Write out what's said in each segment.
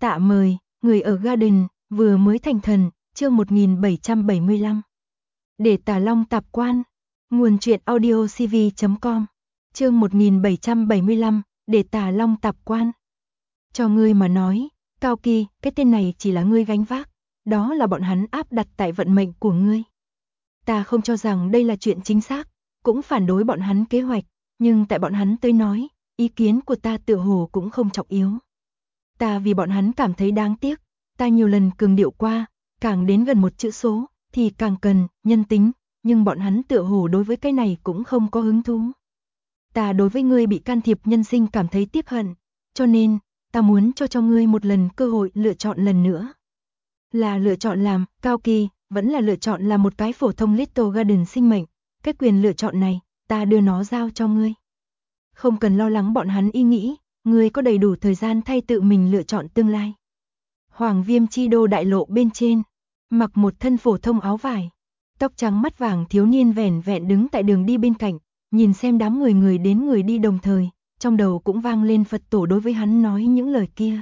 Tạ mời, người ở Garden, vừa mới thành thần, chương 1775. Để Tà Long tạp quan. Nguồn truyện audio cv.com. Chương 1775, để Tà Long tạp quan. Cho ngươi mà nói, Cao Kỳ, cái tên này chỉ là ngươi gánh vác, đó là bọn hắn áp đặt tại vận mệnh của ngươi. Ta không cho rằng đây là chuyện chính xác, cũng phản đối bọn hắn kế hoạch, nhưng tại bọn hắn tới nói, ý kiến của ta tựa hồ cũng không trọng yếu. Ta vì bọn hắn cảm thấy đáng tiếc, ta nhiều lần cường điệu qua, càng đến gần một chữ số, thì càng cần, nhân tính, nhưng bọn hắn tựa hồ đối với cái này cũng không có hứng thú. Ta đối với ngươi bị can thiệp nhân sinh cảm thấy tiếc hận, cho nên, ta muốn cho ngươi một lần cơ hội lựa chọn lần nữa. Là lựa chọn làm, Cao Kỳ, vẫn là lựa chọn làm một cái phổ thông Little Garden sinh mệnh, cái quyền lựa chọn này, ta đưa nó giao cho ngươi. Không cần lo lắng bọn hắn ý nghĩ, ngươi có đầy đủ thời gian thay tự mình lựa chọn tương lai. Hoàng Viêm Chi Đô đại lộ bên trên, mặc một thân phổ thông áo vải, tóc trắng mắt vàng thiếu niên vẻn vẹn đứng tại đường đi bên cạnh, nhìn xem đám người đến người đi đồng thời, trong đầu cũng vang lên Phật tổ đối với hắn nói những lời kia.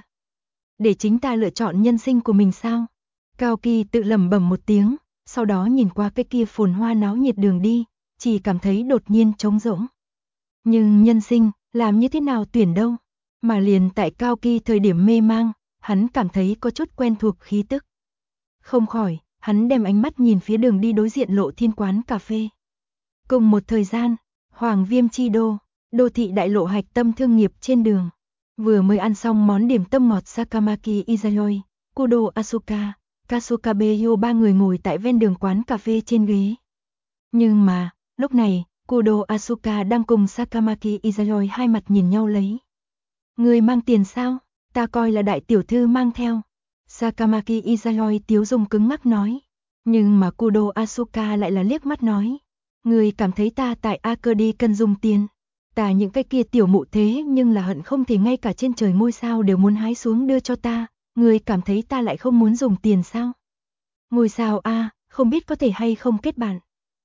Để chính ta lựa chọn nhân sinh của mình sao? Cao Kỳ tự lẩm bẩm một tiếng, sau đó nhìn qua cái kia phồn hoa náo nhiệt đường đi, chỉ cảm thấy đột nhiên trống rỗng. Nhưng nhân sinh, làm như thế nào tuyển đâu? Mà liền tại Cao Kỳ thời điểm mê mang, hắn cảm thấy có chút quen thuộc khí tức. Không khỏi, hắn đem ánh mắt nhìn phía đường đi đối diện Lộ Thiên quán cà phê. Cùng một thời gian, Hoàng Viêm Chi Đô, đô thị đại lộ hạch tâm thương nghiệp trên đường. Vừa mới ăn xong món điểm tâm ngọt Sakamaki Izayoi, Kudo Asuka, Kasukabeyo ba người ngồi tại ven đường quán cà phê trên ghế. Nhưng mà, lúc này, Kudo Asuka đang cùng Sakamaki Izayoi hai mặt nhìn nhau lấy. Người mang tiền sao? Ta coi là đại tiểu thư mang theo. Sakamaki Izayoi tiếu dung cứng ngắc nói. Nhưng mà Kudo Asuka lại là liếc mắt nói. Người cảm thấy ta tại Akudi cần dùng tiền. Ta những cái kia tiểu mụ thế nhưng là hận không thể ngay cả trên trời ngôi sao đều muốn hái xuống đưa cho ta. Người cảm thấy ta lại không muốn dùng tiền sao? Ngôi sao a, không biết có thể hay không kết bạn.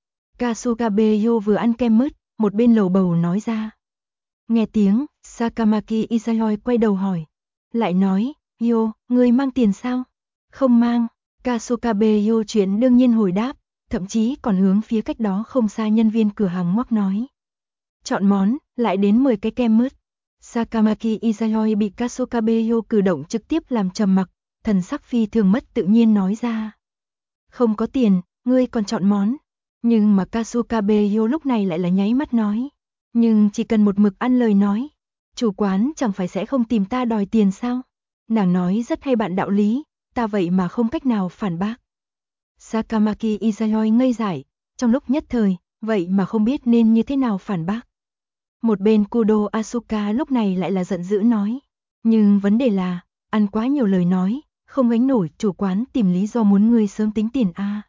Kasukabeyo vừa ăn kem mứt, một bên lầu bầu nói ra. Nghe tiếng, Sakamaki Izayoi quay đầu hỏi. Lại nói, Yo, ngươi mang tiền sao? Không mang. Kasukabeyo chuyện đương nhiên hồi đáp, thậm chí còn hướng phía cách đó không xa nhân viên cửa hàng ngoắc nói. Chọn món, lại đến 10 cái kem mứt. Sakamaki Izayoi bị Kasukabeyo cử động trực tiếp làm trầm mặc, thần sắc phi thường mất tự nhiên nói ra. Không có tiền, ngươi còn chọn món. Nhưng mà Kasukabeyo lúc này lại là nháy mắt nói. Nhưng chỉ cần một mực ăn lời nói. Chủ quán chẳng phải sẽ không tìm ta đòi tiền sao? Nàng nói rất hay bạn đạo lý, ta vậy mà không cách nào phản bác. Sakamaki Izayoi ngây dại, trong lúc nhất thời, vậy mà không biết nên như thế nào phản bác. Một bên Kudo Asuka lúc này lại là giận dữ nói. Nhưng vấn đề là, ăn quá nhiều lời nói, không gánh nổi chủ quán tìm lý do muốn ngươi sớm tính tiền a.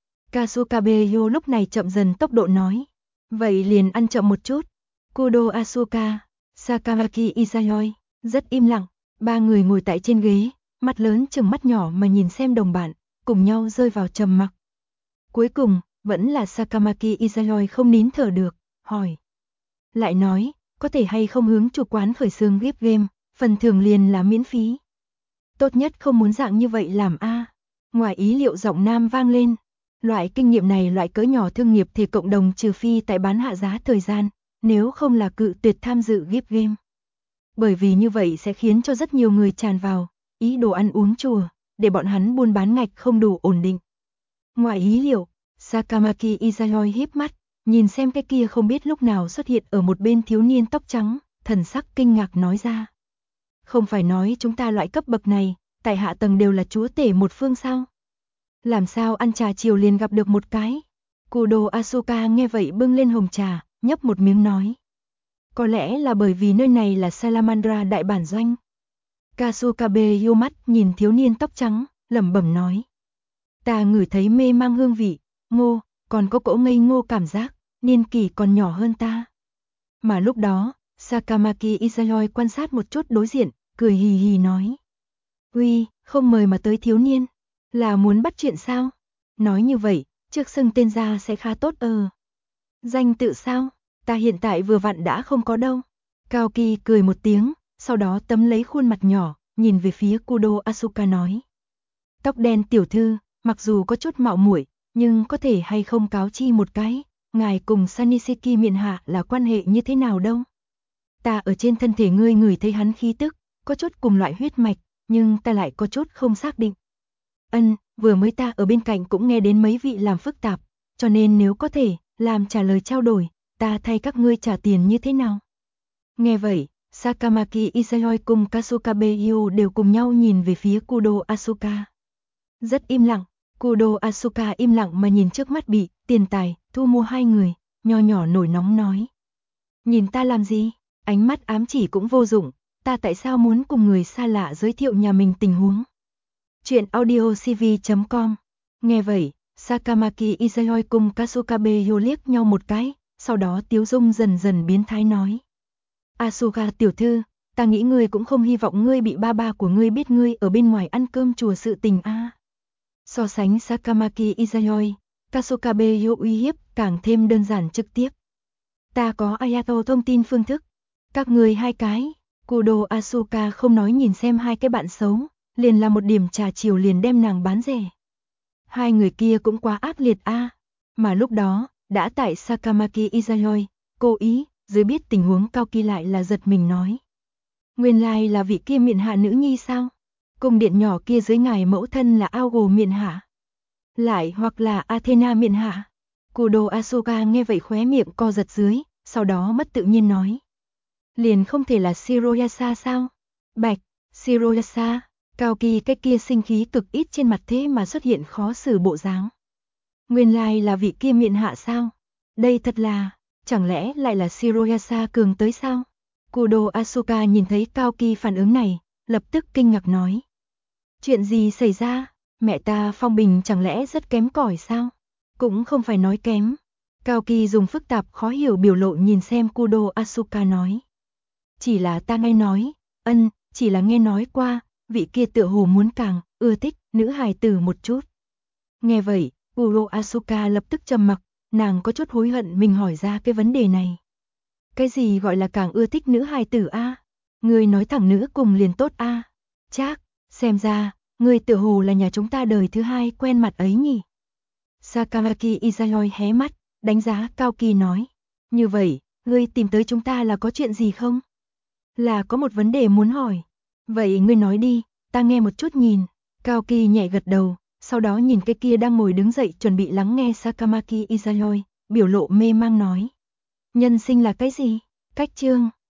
Kasukabeyo lúc này chậm dần tốc độ nói. Vậy liền ăn chậm một chút. Kudo Asuka, Sakamaki Izayoi, rất im lặng. Ba người ngồi tại trên ghế, mắt lớn chừng mắt nhỏ mà nhìn xem đồng bạn, cùng nhau rơi vào trầm mặc. Cuối cùng, vẫn là Sakamaki Izayoi không nín thở được, hỏi. Lại nói, có thể hay không hướng chủ quán khởi xướng gift game, phần thưởng liền là miễn phí. Tốt nhất không muốn dạng như vậy làm a. Ngoài ý liệu giọng nam vang lên. Loại kinh nghiệm này loại cỡ nhỏ thương nghiệp thì cộng đồng trừ phi tại bán hạ giá thời gian, nếu không là cự tuyệt tham dự gift game. Bởi vì như vậy sẽ khiến cho rất nhiều người tràn vào, ý đồ ăn uống chùa, để bọn hắn buôn bán ngạch không đủ ổn định. Ngoài ý liệu, Sakamaki Izayoi híp mắt, nhìn xem cái kia không biết lúc nào xuất hiện ở một bên thiếu niên tóc trắng, thần sắc kinh ngạc nói ra. Không phải nói chúng ta loại cấp bậc này, tại hạ tầng đều là chúa tể một phương sao? Làm sao ăn trà chiều liền gặp được một cái? Kudo Asuka nghe vậy bưng lên hồng trà, nhấp một miếng nói. Có lẽ là bởi vì nơi này là Salamandra đại bản doanh. Kasukabeyo mắt nhìn thiếu niên tóc trắng, lẩm bẩm nói. Ta ngửi thấy mê mang hương vị, ngô, còn có cỗ ngây ngô cảm giác, niên kỷ còn nhỏ hơn ta. Mà lúc đó, Sakamaki Izayoi quan sát một chút đối diện, cười hì hì nói. Uy, không mời mà tới thiếu niên, là muốn bắt chuyện sao? Nói như vậy, trước xưng tên ra sẽ khá tốt Danh tự sao? Ta hiện tại vừa vặn đã không có đâu. Cao Kỳ cười một tiếng, sau đó tấm lấy khuôn mặt nhỏ, nhìn về phía Kudo Asuka nói. Tóc đen tiểu thư, mặc dù có chút mạo muội, nhưng có thể hay không cáo chi một cái, ngài cùng Saniseki miện hạ là quan hệ như thế nào đâu? Ta ở trên thân thể ngươi ngửi thấy hắn khí tức, có chút cùng loại huyết mạch, nhưng ta lại có chút không xác định. Vừa mới ta ở bên cạnh cũng nghe đến mấy vị làm phức tạp, cho nên nếu có thể, làm trả lời trao đổi, ta thay các ngươi trả tiền như thế nào? Nghe vậy, Sakamaki Izayoi cùng Kasukabe Yu đều cùng nhau nhìn về phía Kudo Asuka. Rất im lặng, Kudo Asuka im lặng mà nhìn trước mắt bị tiền tài thu mua hai người, nho nhỏ nổi nóng nói. Nhìn ta làm gì? Ánh mắt ám chỉ cũng vô dụng, ta tại sao muốn cùng người xa lạ giới thiệu nhà mình tình huống? Chuyện audio cv.com. Nghe vậy, Sakamaki Izayoi cùng Kasukabe Yu liếc nhau một cái, sau đó tiếu dung dần dần biến thái nói. Asuka tiểu thư, ta nghĩ ngươi cũng không hy vọng ngươi bị ba của ngươi biết ngươi ở bên ngoài ăn cơm chùa sự tình a. So sánh Sakamaki Izayoi, Kasukabe Yu uy hiếp càng thêm đơn giản trực tiếp. Ta có Ayato thông tin phương thức. Các ngươi hai cái, Kudo Asuka không nói nhìn xem hai cái bạn xấu, liền là một điểm trà chiều liền đem nàng bán rẻ. Hai người kia cũng quá ác liệt a. Mà lúc đó, đã tại Sakamaki Izayoi, cố ý, dưới biết tình huống Cao Kỳ lại là giật mình nói. Nguyên lai là vị kia miện hạ nữ nhi sao? Cung điện nhỏ kia dưới ngài mẫu thân là Aogo miện hạ. Lại hoặc là Athena miện hạ. Kudo Asuka nghe vậy khóe miệng co giật dưới, sau đó mất tự nhiên nói. Liền không thể là Shiroyasa sao? Bạch, Shiroyasa, Cao Kỳ cái kia sinh khí cực ít trên mặt thế mà xuất hiện khó xử bộ dáng. Nguyên lai là vị kia miện hạ sao? Đây thật là, chẳng lẽ lại là Shiroyasa cường tới sao? Kudo Asuka nhìn thấy Cao Kỳ phản ứng này, lập tức kinh ngạc nói. Chuyện gì xảy ra? Mẹ ta Phong Bình chẳng lẽ rất kém cỏi sao? Cũng không phải nói kém. Cao Kỳ dùng phức tạp khó hiểu biểu lộ nhìn xem Kudo Asuka nói. Chỉ là ta nghe nói, chỉ là nghe nói qua, vị kia tựa hồ muốn càng ưa thích nữ hài tử một chút. Nghe vậy, Kudo Asuka lập tức trầm mặc, nàng có chút hối hận mình hỏi ra cái vấn đề này. Cái gì gọi là càng ưa thích nữ hài tử a? Ngươi nói thẳng nữ cùng liền tốt a? Chắc, xem ra, ngươi tựa hồ là nhà chúng ta đời thứ hai quen mặt ấy nhỉ? Sakamaki Izayoi hé mắt, đánh giá Cao Kỳ nói. Như vậy, ngươi tìm tới chúng ta là có chuyện gì không? Là có một vấn đề muốn hỏi. Vậy ngươi nói đi, ta nghe một chút nhìn. Cao Kỳ nhẹ gật đầu, sau đó nhìn cái kia đang ngồi đứng dậy chuẩn bị lắng nghe Sakamaki Izayoi, biểu lộ mê mang nói. Nhân sinh là cái gì? Cách chương